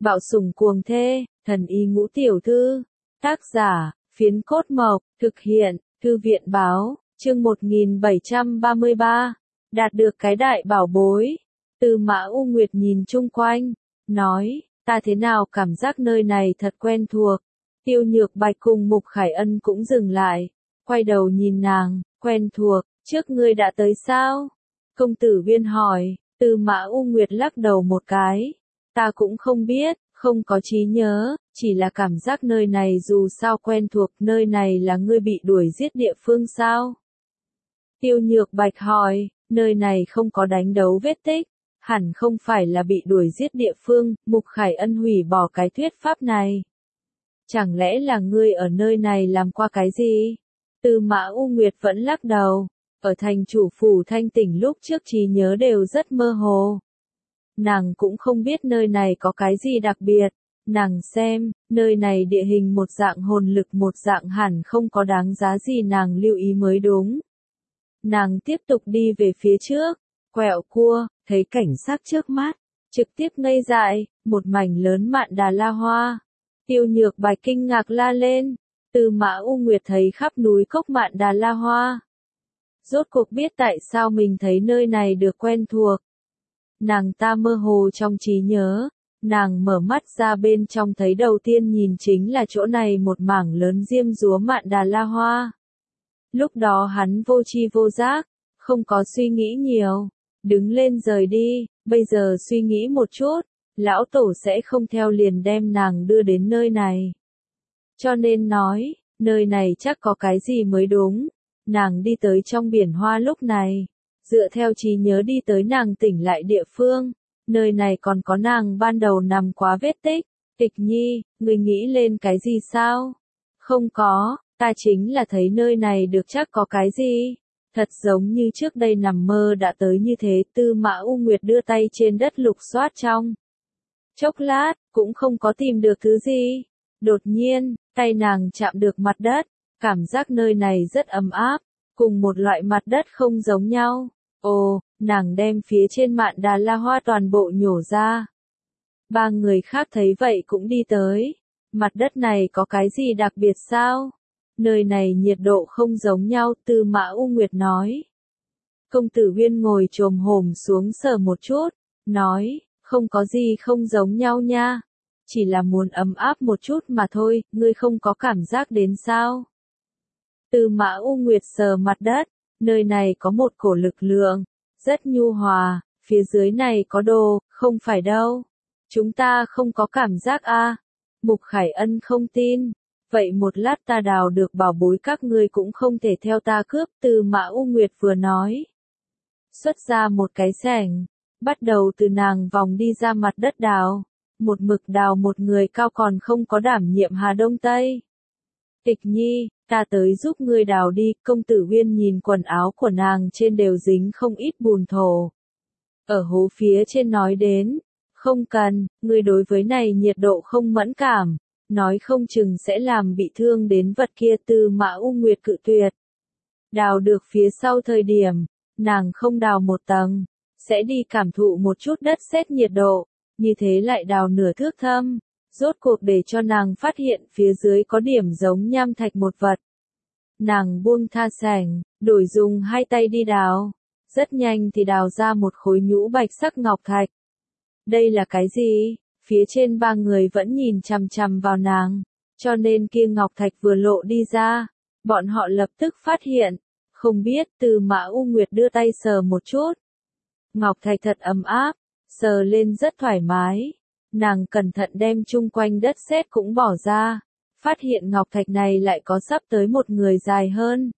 Bạo sủng cuồng thê, thần y ngũ tiểu thư. Tác giả, Phiến Cốt Mộc, thực hiện, Thư viện báo, chương 1733. Đạt được cái đại bảo bối. Tư Mã U Nguyệt nhìn chung quanh, nói, ta thế nào cảm giác nơi này thật quen thuộc. Tiêu Nhược Bạch cùng Mục Khải Ân cũng dừng lại, quay đầu nhìn nàng, quen thuộc, trước ngươi đã tới sao? Công tử Viên hỏi. Tư Mã U Nguyệt lắc đầu một cái. Ta cũng không biết, không có trí nhớ, chỉ là cảm giác nơi này dù sao quen thuộc. Nơi này là ngươi bị đuổi giết địa phương sao? Tiêu Nhược Bạch hỏi. Nơi này không có đánh đấu vết tích, hẳn không phải là bị đuổi giết địa phương. Mục Khải Ân hủy bỏ cái thuyết pháp này. Chẳng lẽ là ngươi ở nơi này làm qua cái gì? Tư Mã U Nguyệt vẫn lắc đầu. Ở thành chủ phủ Thanh Tỉnh lúc trước trí nhớ đều rất mơ hồ. Nàng cũng không biết nơi này có cái gì đặc biệt. Nàng xem, nơi này địa hình một dạng, hồn lực một dạng, hẳn không có đáng giá gì nàng lưu ý mới đúng. Nàng tiếp tục đi về phía trước, quẹo cua, thấy cảnh sắc trước mắt, trực tiếp ngây dại, một mảnh lớn Mạn Đà La Hoa. Tiêu Nhược Bạch kinh ngạc la lên. Tư Mã U Nguyệt thấy khắp núi cốc Mạn Đà La Hoa. Rốt cuộc biết tại sao mình thấy nơi này được quen thuộc. Nàng ta mơ hồ trong trí nhớ, nàng mở mắt ra bên trong thấy đầu tiên nhìn chính là chỗ này, một mảng lớn diêm dúa Mạn Đà La Hoa. Lúc đó hắn vô tri vô giác, không có suy nghĩ nhiều, đứng lên rời đi. Bây giờ suy nghĩ một chút, lão tổ sẽ không theo liền đem nàng đưa đến nơi này. Cho nên nói, nơi này chắc có cái gì mới đúng. Nàng đi tới trong biển hoa lúc này, dựa theo trí nhớ đi tới nàng tỉnh lại địa phương. Nơi này còn có nàng ban đầu nằm quá vết tích. Tịch Nhi, người nghĩ lên cái gì sao? Không có, ta chính là thấy nơi này được chắc có cái gì. Thật giống như trước đây nằm mơ đã tới như thế. Tư Mã U Nguyệt đưa tay trên đất lục soát trong chốc lát, cũng không có tìm được thứ gì. Đột nhiên, tay nàng chạm được mặt đất, cảm giác nơi này rất ấm áp, cùng một loại mặt đất không giống nhau. Ồ, nàng đem phía trên Mạn Đà La Hoa toàn bộ nhổ ra. Ba người khác thấy vậy cũng đi tới. Mặt đất này có cái gì đặc biệt sao? Nơi này nhiệt độ không giống nhau, Tư Mã U Nguyệt nói. Công tử Viên ngồi chồm hổm xuống sờ một chút, nói, không có gì không giống nhau nha. Chỉ là muốn ấm áp một chút mà thôi, ngươi không có cảm giác đến sao? Tư Mã U Nguyệt sờ mặt đất, nơi này có một cổ lực lượng, rất nhu hòa, phía dưới này có đồ, không phải đâu. Chúng ta không có cảm giác a. Mục Khải Ân không tin. Vậy một lát ta đào được bảo bối các ngươi cũng không thể theo ta cướp. Tư Mã U Nguyệt vừa nói, xuất ra một cái xẻng, bắt đầu từ nàng vòng đi ra mặt đất đào. Một mực đào một người cao còn không có đảm nhiệm Hà Đông Tây. Tịch Nhi, ta tới giúp ngươi đào đi. Công tử Viên nhìn quần áo của nàng trên đều dính không ít bùn thổ. Ở hố phía trên nói đến, không cần, ngươi đối với này nhiệt độ không mẫn cảm, nói không chừng sẽ làm bị thương đến vật kia. Tư Mã U Nguyệt cự tuyệt. Đào được phía sau thời điểm, nàng không đào một tầng, sẽ đi cảm thụ một chút đất sét nhiệt độ, như thế lại đào nửa thước thâm, rốt cuộc để cho nàng phát hiện phía dưới có điểm giống nham thạch một vật. Nàng buông tha xẻng, đổi dùng hai tay đi đào, rất nhanh thì đào ra một khối nhũ bạch sắc ngọc thạch. Đây là cái gì? Phía trên ba người vẫn nhìn chằm chằm vào nàng, cho nên kia ngọc thạch vừa lộ đi ra, bọn họ lập tức phát hiện, không biết. Tư Mã U Nguyệt đưa tay sờ một chút. Ngọc thạch thật ấm áp, sờ lên rất thoải mái. Nàng cẩn thận đem chung quanh đất sét cũng bỏ ra, phát hiện ngọc thạch này lại có sắp tới một người dài hơn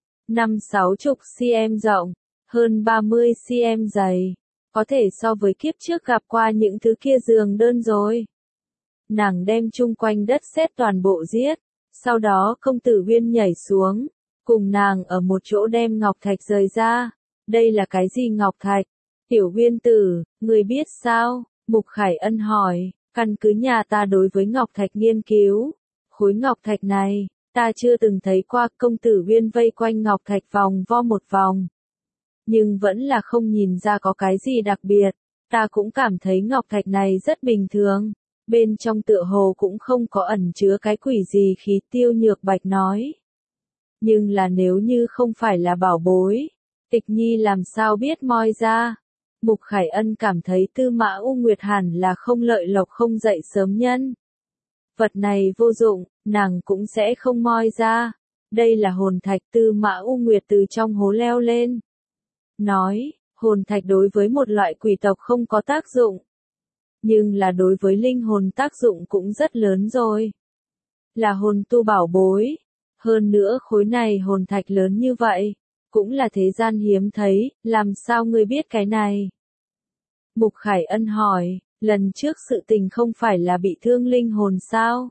50-60 cm rộng, hơn 30 cm dày, có thể so với kiếp trước gặp qua những thứ kia giường đơn rồi. Nàng đem chung quanh đất sét toàn bộ giết, sau đó công tử Viên nhảy xuống, cùng nàng ở một chỗ đem ngọc thạch rời ra. Đây là cái gì ngọc thạch? Tiểu Viên tử, người biết sao? Mục Khải Ân hỏi. Căn cứ nhà ta đối với ngọc thạch nghiên cứu, khối ngọc thạch này, ta chưa từng thấy qua. Công tử Viên vây quanh ngọc thạch vòng vo một vòng, nhưng vẫn là không nhìn ra có cái gì đặc biệt. Ta cũng cảm thấy ngọc thạch này rất bình thường. Bên trong tựa hồ cũng không có ẩn chứa cái quỷ gì khí, Tiêu Nhược Bạch nói. Nhưng là nếu như không phải là bảo bối, Tịch Nhi làm sao biết moi ra. Mục Khải Ân cảm thấy Tư Mã U Nguyệt hẳn là không lợi lộc không dậy sớm nhân. Vật này vô dụng, nàng cũng sẽ không moi ra. Đây là hồn thạch. Tư Mã U Nguyệt từ trong hố leo lên. Nói, hồn thạch đối với một loại quỷ tộc không có tác dụng. Nhưng là đối với linh hồn tác dụng cũng rất lớn rồi. Là hồn tu bảo bối. Hơn nữa khối này hồn thạch lớn như vậy, cũng là thế gian hiếm thấy, làm sao ngươi biết cái này? Mục Khải Ân hỏi, lần trước sự tình không phải là bị thương linh hồn sao?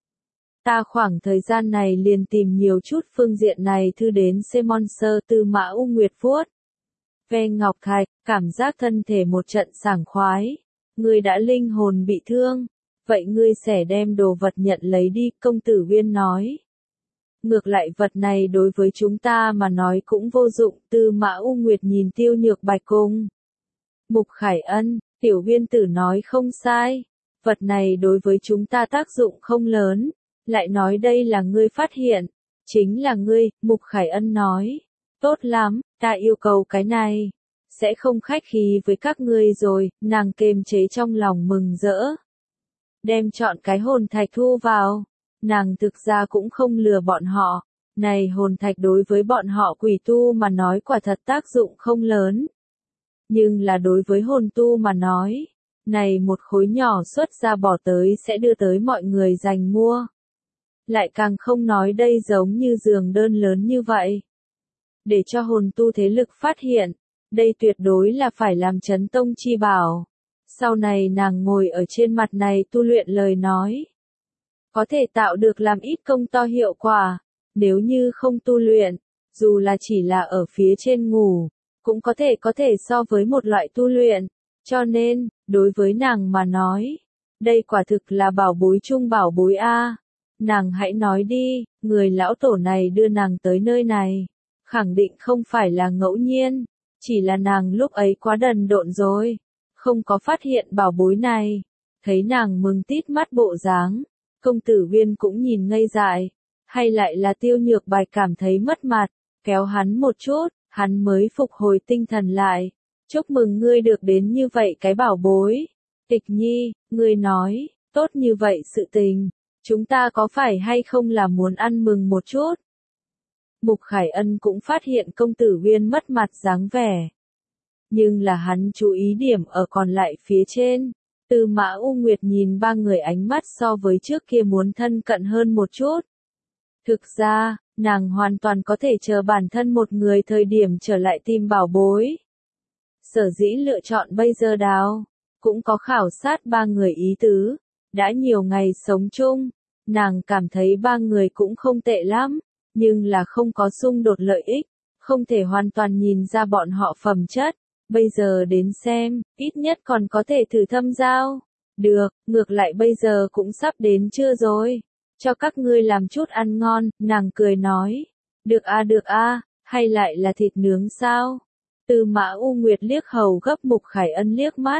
Ta khoảng thời gian này liền tìm nhiều chút phương diện này thư đến Semon Sơ. Tư Mã U Nguyệt vuốt ve ngọc thạch, cảm giác thân thể một trận sảng khoái. Ngươi đã linh hồn bị thương, vậy ngươi sẽ đem đồ vật nhận lấy đi, công tử Uyên nói. Ngược lại vật này đối với chúng ta mà nói cũng vô dụng. Tư Mã U Nguyệt nhìn Tiêu Nhược Bạch cùng Mục Khải Ân, Tiểu Uyên tử nói không sai. Vật này đối với chúng ta tác dụng không lớn. Lại nói đây là ngươi phát hiện. Chính là ngươi, Mục Khải Ân nói. Tốt lắm, ta yêu cầu cái này. Sẽ không khách khí với các ngươi rồi, nàng kềm chế trong lòng mừng rỡ. Đem chọn cái hồn thạch thu vào. Nàng thực ra cũng không lừa bọn họ. Này hồn thạch đối với bọn họ quỷ tu mà nói quả thật tác dụng không lớn. Nhưng là đối với hồn tu mà nói, này một khối nhỏ xuất ra bỏ tới sẽ đưa tới mọi người giành mua. Lại càng không nói đây giống như giường đơn lớn như vậy. Để cho hồn tu thế lực phát hiện, đây tuyệt đối là phải làm chấn tông chi bảo. Sau này nàng ngồi ở trên mặt này tu luyện lời nói. Có thể tạo được làm ít công to hiệu quả. Nếu như không tu luyện, dù là chỉ là ở phía trên ngủ, cũng có thể so với một loại tu luyện. Cho nên, đối với nàng mà nói, đây quả thực là bảo bối chung bảo bối a. Nàng hãy nói đi, người lão tổ này đưa nàng tới nơi này, khẳng định không phải là ngẫu nhiên, chỉ là nàng lúc ấy quá đần độn rồi, không có phát hiện bảo bối này. Thấy nàng mừng tít mắt bộ dáng, công tử Uyên cũng nhìn ngây dại, hay lại là Tiêu Nhược Bạch cảm thấy mất mặt, kéo hắn một chút, hắn mới phục hồi tinh thần lại. Chúc mừng ngươi được đến như vậy cái bảo bối. Tịch Nhi, ngươi nói, tốt như vậy sự tình, chúng ta có phải hay không là muốn ăn mừng một chút? Mục Khải Ân cũng phát hiện công tử Uyên mất mặt dáng vẻ. Nhưng là hắn chú ý điểm ở còn lại phía trên. Tư Mã U Nguyệt nhìn ba người ánh mắt so với trước kia muốn thân cận hơn một chút. Thực ra, nàng hoàn toàn có thể chờ bản thân một người thời điểm trở lại tìm bảo bối. Sở dĩ lựa chọn bây giờ đào, cũng có khảo sát ba người ý tứ. Đã nhiều ngày sống chung, nàng cảm thấy ba người cũng không tệ lắm, nhưng là không có xung đột lợi ích, không thể hoàn toàn nhìn ra bọn họ phẩm chất. Bây giờ đến xem, ít nhất còn có thể thử thâm giao. Được, ngược lại bây giờ cũng sắp đến trưa rồi. Cho các ngươi làm chút ăn ngon, nàng cười nói. Được a, hay lại là thịt nướng sao? Tư Mã U Nguyệt liếc hầu gấp Mục Khải Ân liếc mắt.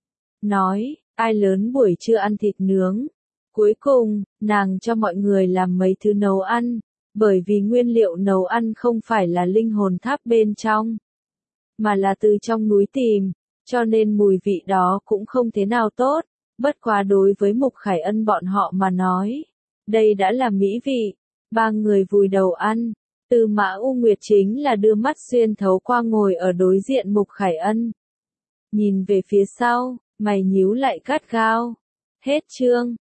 Nói, ai lớn buổi trưa ăn thịt nướng. Cuối cùng, nàng cho mọi người làm mấy thứ nấu ăn. Bởi vì nguyên liệu nấu ăn không phải là linh hồn tháp bên trong, mà là từ trong núi tìm, cho nên mùi vị đó cũng không thế nào tốt. Bất quá đối với Mục Khải Ân bọn họ mà nói, đây đã là mỹ vị. Ba người vùi đầu ăn. Tư Mã U Nguyệt chính là đưa mắt xuyên thấu qua ngồi ở đối diện Mục Khải Ân. Nhìn về phía sau, mày nhíu lại gắt gao. Hết chương.